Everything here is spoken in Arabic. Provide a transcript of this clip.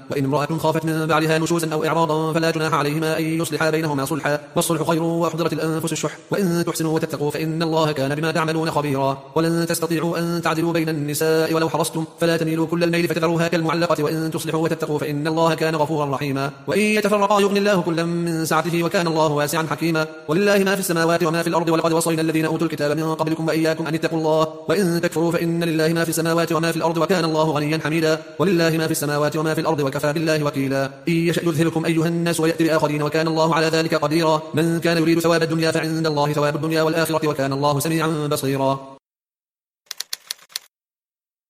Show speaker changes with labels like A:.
A: وإن امرأة خافت من بعلها نشوزا أو إعراضا فلا جناح عليهما أن يصلحا بينهما صلحا، والصلح خير وأحضرت الأنفس الشح، وإن تحسنوا وتتقوا فإن الله كان بما تعملون خبيرا. ولن تستطيعوا أن تعدلوا بين النساء ولو حرصتم، فلا تميلوا كل الميل فتذروها كالمعلقة، وإن تصلحوا وتتقوا فإن الله كان غفورا رحيما. وإن يتفرقا يغني الله كلا من سعته وكان الله واسعا حكيما. ولله ما في السماوات وما في الأرض، ولقد وصينا الذين أوتوا الكتاب من قبلكم وإياكم أن اتقوا الله، وإن تكفروا فإن لله ما في السماوات وما في الأرض وكان الله غنيا حميدا. ولله ما في السماوات وما في الأرض وكفى بالله وكيلا. إن يشأ يذهبكم أيها الناس ويأتي بآخرين وكان الله على ذلك قديرا. من كان يريد ثواب الدنيا فعند الله ثواب الدنيا والآخرة وكان الله سميعا بصيرا.